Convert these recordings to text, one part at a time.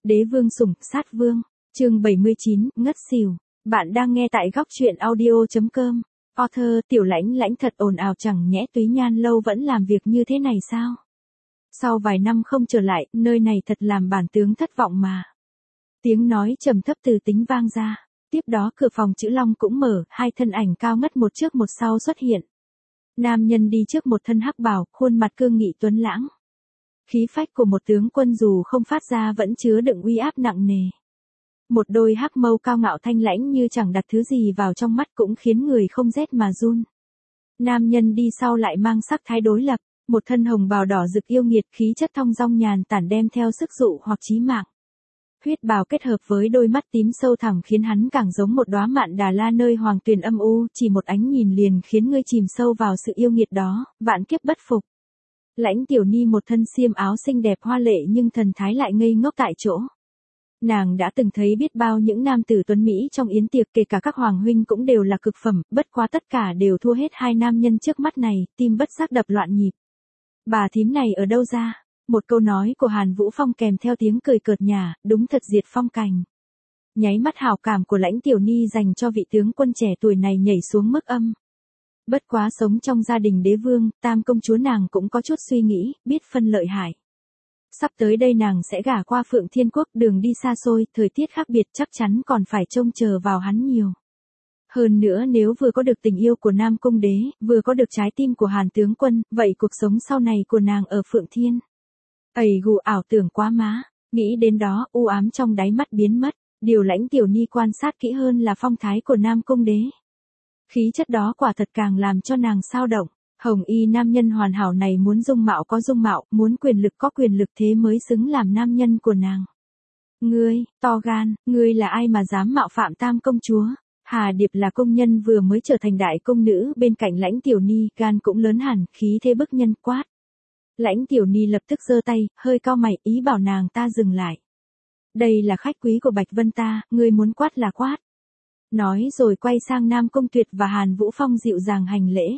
Đế vương sủng, sát vương. Chương 79, ngất xỉu. Bạn đang nghe tại góc truyện audio.com. Author, Tiểu Lãnh Lãnh thật ồn ào chẳng nhẽ Túy Nhan lâu vẫn làm việc như thế này sao? Sau vài năm không trở lại, nơi này thật làm bản tướng thất vọng mà. Tiếng nói trầm thấp từ tính vang ra. Tiếp đó cửa phòng chữ long cũng mở, hai thân ảnh cao ngất một trước một sau xuất hiện. Nam nhân đi trước một thân hắc bào, khuôn mặt cương nghị tuấn lãng. Khí phách của một tướng quân dù không phát ra vẫn chứa đựng uy áp nặng nề. Một đôi hắc mâu cao ngạo thanh lãnh như chẳng đặt thứ gì vào trong mắt cũng khiến người không rét mà run. Nam nhân đi sau lại mang sắc thái đối lập, một thân hồng bào đỏ rực yêu nghiệt, khí chất thong dong nhàn tản đem theo sức dụ hoặc chí mạng. Huyết bào kết hợp với đôi mắt tím sâu thẳm khiến hắn càng giống một đóa mạn đà la nơi hoàng tuyền âm u, chỉ một ánh nhìn liền khiến ngươi chìm sâu vào sự yêu nghiệt đó, vạn kiếp bất phục. Lãnh Tiểu Ni một thân xiêm áo xinh đẹp hoa lệ nhưng thần thái lại ngây ngốc tại chỗ. Nàng đã từng thấy biết bao những nam tử tuấn Mỹ trong yến tiệc, kể cả các hoàng huynh cũng đều là cực phẩm, bất quá tất cả đều thua hết hai nam nhân trước mắt này, tim bất giác đập loạn nhịp. Bà thím này ở đâu ra? Một câu nói của Hàn Vũ Phong kèm theo tiếng cười cợt nhả, đúng thật diệt phong cảnh. Nháy mắt hảo cảm của Lãnh Tiểu Ni dành cho vị tướng quân trẻ tuổi này nhảy xuống mức âm. Bất quá sống trong gia đình đế vương, tam công chúa nàng cũng có chút suy nghĩ, biết phân lợi hại. Sắp tới đây nàng sẽ gả qua Phượng Thiên Quốc, đường đi xa xôi, thời tiết khác biệt chắc chắn còn phải trông chờ vào hắn nhiều. Hơn nữa nếu vừa có được tình yêu của Nam Cung Đế, vừa có được trái tim của Hàn tướng quân, vậy cuộc sống sau này của nàng ở Phượng Thiên. Ầy gù ảo tưởng quá má, nghĩ đến đó, u ám trong đáy mắt biến mất, điều Lãnh Tiểu Ni quan sát kỹ hơn là phong thái của Nam Cung Đế. Khí chất đó quả thật càng làm cho nàng xao động. Hồng y nam nhân hoàn hảo này muốn dung mạo có dung mạo, muốn quyền lực có quyền lực, thế mới xứng làm nam nhân của nàng. Ngươi, to gan, ngươi là ai mà dám mạo phạm tam công chúa? Hà Điệp là công nhân vừa mới trở thành đại công nữ bên cạnh Lãnh Tiểu Ni, gan cũng lớn hẳn, khí thế bức nhân quát. Lãnh Tiểu Ni lập tức giơ tay, hơi cau mày, ý bảo nàng ta dừng lại. Đây là khách quý của Bạch Vân ta, ngươi muốn quát là quát. Nói rồi quay sang Nam Cung Tuyệt và Hàn Vũ Phong dịu dàng hành lễ.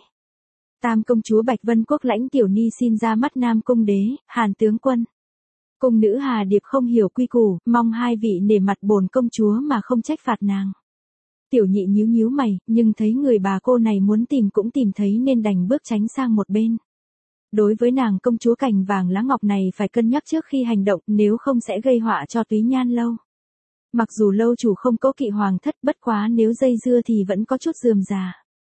Tam công chúa Bạch Vân Quốc Lãnh Tiểu Ni xin ra mắt Nam Cung Đế, Hàn tướng quân. Cung nữ Hà Điệp không hiểu quy củ, mong hai vị nể mặt bổn công chúa mà không trách phạt nàng. Tiểu nhị nhíu nhíu mày, nhưng thấy người bà cô này muốn tìm cũng tìm thấy nên đành bước tránh sang một bên. Đối với nàng công chúa cành vàng lá ngọc này phải cân nhắc trước khi hành động, nếu không sẽ gây họa cho Túy Nhan lâu. Mặc dù lâu chủ không cố kỵ hoàng thất, bất quá nếu dây dưa thì vẫn có chút rườm rà.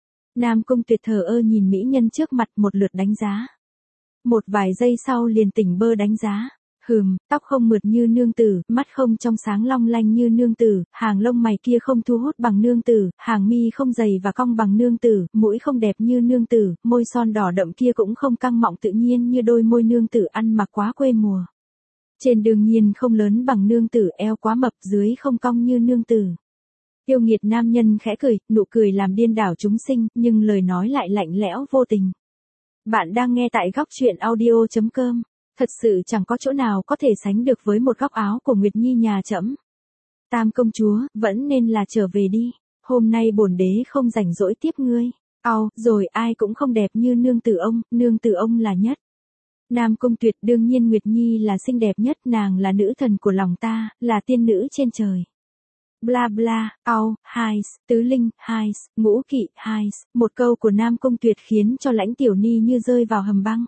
Nam Cung Tuyệt thờ ơ nhìn mỹ nhân trước mặt một lượt đánh giá. Một vài giây sau liền tỉnh bơ đánh giá. Tóc không mượt như nương tử, mắt không trong sáng long lanh như nương tử, hàng lông mày kia không thu hút bằng nương tử, hàng mi không dày và cong bằng nương tử, mũi không đẹp như nương tử, môi son đỏ đậm kia cũng không căng mọng tự nhiên như đôi môi nương tử ăn mặc quá quê mùa. Trên đương nhiên không lớn bằng nương tử, eo quá mập, dưới không cong như nương tử. Yêu nghiệt nam nhân khẽ cười, nụ cười làm điên đảo chúng sinh, nhưng lời nói lại lạnh lẽo vô tình. Bạn đang nghe tại góc truyện audio.com. Thật sự chẳng có chỗ nào có thể sánh được với một góc áo của Nguyệt Nhi nhà trẫm. Tam công chúa, vẫn nên là trở về đi. Hôm nay bổn đế không rảnh rỗi tiếp ngươi. Rồi ai cũng không đẹp như nương tử ông là nhất. Nam Cung Tuyệt, đương nhiên Nguyệt Nhi là xinh đẹp nhất, nàng là nữ thần của lòng ta, là tiên nữ trên trời. Bla bla, Hais, tứ linh, Hais, ngũ kỵ, Hais, một câu của Nam Cung Tuyệt khiến cho Lãnh Tiểu Ni như rơi vào hầm băng.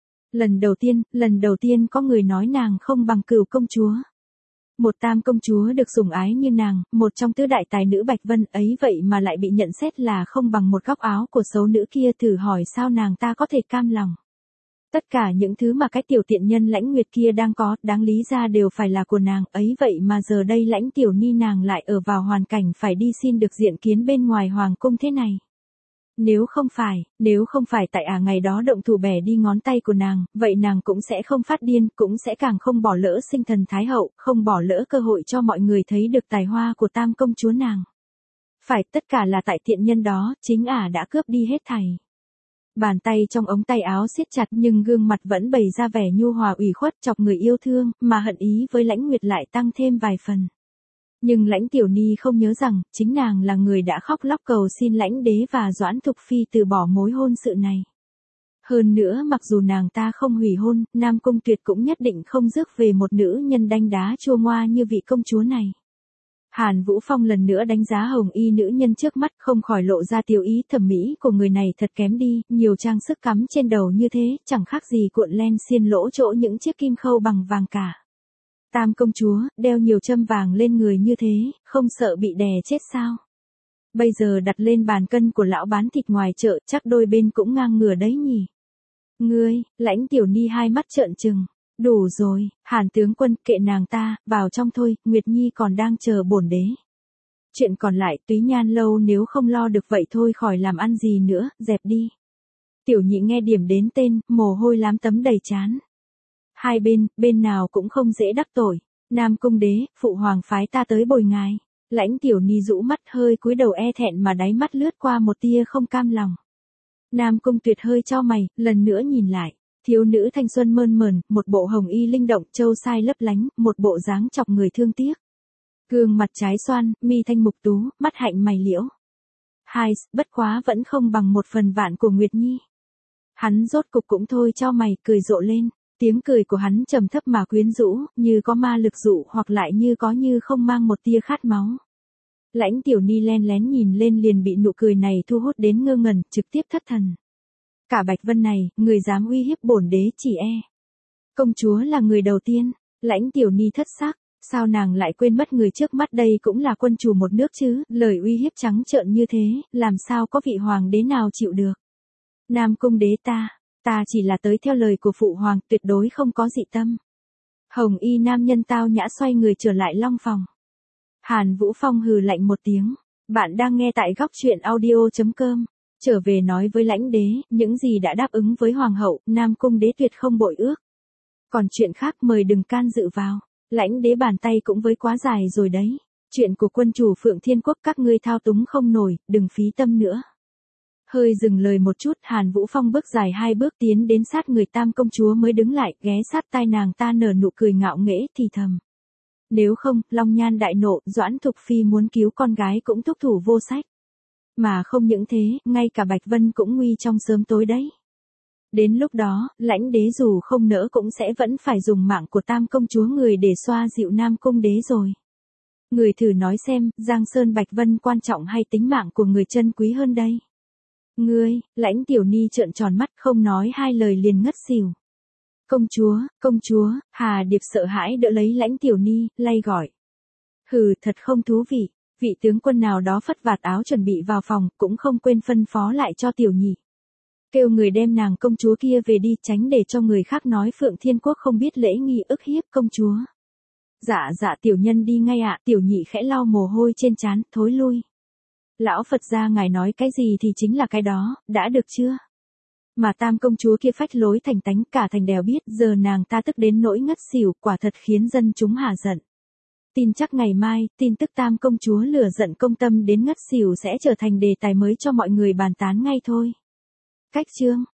Lần đầu tiên có người nói nàng không bằng Cửu công chúa. Một tam công chúa được sủng ái như nàng, một trong tứ đại tài nữ Bạch Vân ấy vậy mà lại bị nhận xét là không bằng một góc áo của xấu nữ kia, thử hỏi sao nàng ta có thể cam lòng. Tất cả những thứ mà cái tiểu tiện nhân Lãnh Nguyệt kia đang có, đáng lý ra đều phải là của nàng, ấy vậy mà giờ đây Lãnh Tiểu Ni nàng lại ở vào hoàn cảnh phải đi xin được diện kiến bên ngoài hoàng cung thế này. Nếu không phải tại ngày đó động thủ bẻ đi ngón tay của nàng, vậy nàng cũng sẽ không phát điên, cũng sẽ càng không bỏ lỡ sinh thần thái hậu, không bỏ lỡ cơ hội cho mọi người thấy được tài hoa của tam công chúa nàng. Phải, tất cả là tại tiện nhân đó, chính đã cướp đi hết thảy. Bàn tay trong ống tay áo siết chặt nhưng gương mặt vẫn bày ra vẻ nhu hòa ủy khuất, chọc người yêu thương, mà hận ý với Lãnh Nguyệt lại tăng thêm vài phần. Nhưng Lãnh Tiểu Ni không nhớ rằng, chính nàng là người đã khóc lóc cầu xin Lãnh Đế và Doãn Thục Phi từ bỏ mối hôn sự này. Hơn nữa mặc dù nàng ta không hủy hôn, Nam Cung Tuyệt cũng nhất định không rước về một nữ nhân đanh đá chua ngoa như vị công chúa này. Hàn Vũ Phong lần nữa đánh giá hồng y nữ nhân trước mắt, không khỏi lộ ra tiểu ý thẩm mỹ của người này thật kém đi, nhiều trang sức cắm trên đầu như thế, chẳng khác gì cuộn len xiên lỗ chỗ những chiếc kim khâu bằng vàng cả. Tam công chúa, đeo nhiều châm vàng lên người như thế, không sợ bị đè chết sao? Bây giờ đặt lên bàn cân của lão bán thịt ngoài chợ, chắc đôi bên cũng ngang ngửa đấy nhỉ. Ngươi, Lãnh Tiểu Ni hai mắt trợn trừng. Đủ rồi, Hàn tướng quân, kệ nàng ta, vào trong thôi, Nguyệt Nhi còn đang chờ bổn đế. Chuyện còn lại, Túy Nhan lâu nếu không lo được vậy thôi khỏi làm ăn gì nữa, dẹp đi. Tiểu Nhị nghe điểm đến tên, mồ hôi lám tấm đầy trán. Hai bên nào cũng không dễ đắc tội. Nam Cung đế, phụ hoàng phái ta tới bồi ngài. Lãnh Tiểu Ni rũ mắt hơi cúi đầu e thẹn mà đáy mắt lướt qua một tia không cam lòng. Nam Cung Tuyệt hơi chau mày, lần nữa nhìn lại. Thiếu nữ thanh xuân mơn mởn, một bộ hồng y linh động, châu sai lấp lánh, một bộ dáng chọc người thương tiếc. Gương mặt trái xoan, mi thanh mục tú, mắt hạnh mày liễu. Hai, bất quá vẫn không bằng 1/1000 của Nguyệt Nhi. Hắn rốt cục cũng thôi chau mày, cười rộ lên. Tiếng cười của hắn trầm thấp mà quyến rũ, như có ma lực dụ hoặc lại như có như không mang một tia khát máu. Lãnh Tiểu Ni len lén nhìn lên liền bị nụ cười này thu hút đến ngơ ngẩn, trực tiếp thất thần. Cả Bạch Vân này, người dám uy hiếp bổn đế chỉ e. Công chúa là người đầu tiên, Lãnh Tiểu Ni thất sắc, sao nàng lại quên mất người trước mắt đây cũng là quân chủ một nước chứ, lời uy hiếp trắng trợn như thế, làm sao có vị hoàng đế nào chịu được. Nam Cung đế ta chỉ là tới theo lời của phụ hoàng, tuyệt đối không có dị tâm. Hồng y nam nhân tao nhã xoay người trở lại long phòng. Hàn Vũ Phong hừ lạnh một tiếng, bạn đang nghe tại góc truyện audio.com. Trở về nói với Lãnh đế, những gì đã đáp ứng với hoàng hậu, Nam Cung đế tuyệt không bội ước. Còn chuyện khác mời đừng can dự vào. Lãnh đế bàn tay cũng với quá dài rồi đấy. Chuyện của quân chủ Phượng Thiên Quốc các ngươi thao túng không nổi, đừng phí tâm nữa. Hơi dừng lời một chút, Hàn Vũ Phong bước dài 2 bước tiến đến sát người Tam công chúa mới đứng lại, ghé sát tai nàng ta nở nụ cười ngạo nghễ thì thầm. Nếu không, Long Nhan đại nộ, Doãn Thục Phi muốn cứu con gái cũng thúc thủ vô sách. Mà không những thế, ngay cả Bạch Vân cũng nguy trong sớm tối đấy. Đến lúc đó, Lãnh đế dù không nỡ cũng sẽ vẫn phải dùng mạng của Tam công chúa người để xoa dịu Nam Cung đế rồi. Người thử nói xem, Giang Sơn Bạch Vân quan trọng hay tính mạng của người chân quý hơn đây? Ngươi, Lãnh Tiểu Ni trợn tròn mắt không nói hai lời liền ngất xỉu. Công chúa, Hà Điệp sợ hãi đỡ lấy Lãnh Tiểu Ni, lay gọi. Hừ, thật không thú vị. Vị tướng quân nào đó phất vạt áo chuẩn bị vào phòng, cũng không quên phân phó lại cho Tiểu Nhị. Kêu người đem nàng công chúa kia về đi, tránh để cho người khác nói Phượng Thiên Quốc không biết lễ nghi ức hiếp công chúa. Dạ tiểu nhân đi ngay ạ. Tiểu Nhị khẽ lau mồ hôi trên trán, thối lui. Lão Phật gia ngài nói cái gì thì chính là cái đó, đã được chưa? Mà Tam công chúa kia phách lối thành tánh, cả thành đèo biết, giờ nàng ta tức đến nỗi ngất xỉu, quả thật khiến dân chúng hả giận. Tin chắc ngày mai, tin tức Tam công chúa lửa giận công tâm đến ngất xỉu sẽ trở thành đề tài mới cho mọi người bàn tán ngay thôi. Cách chương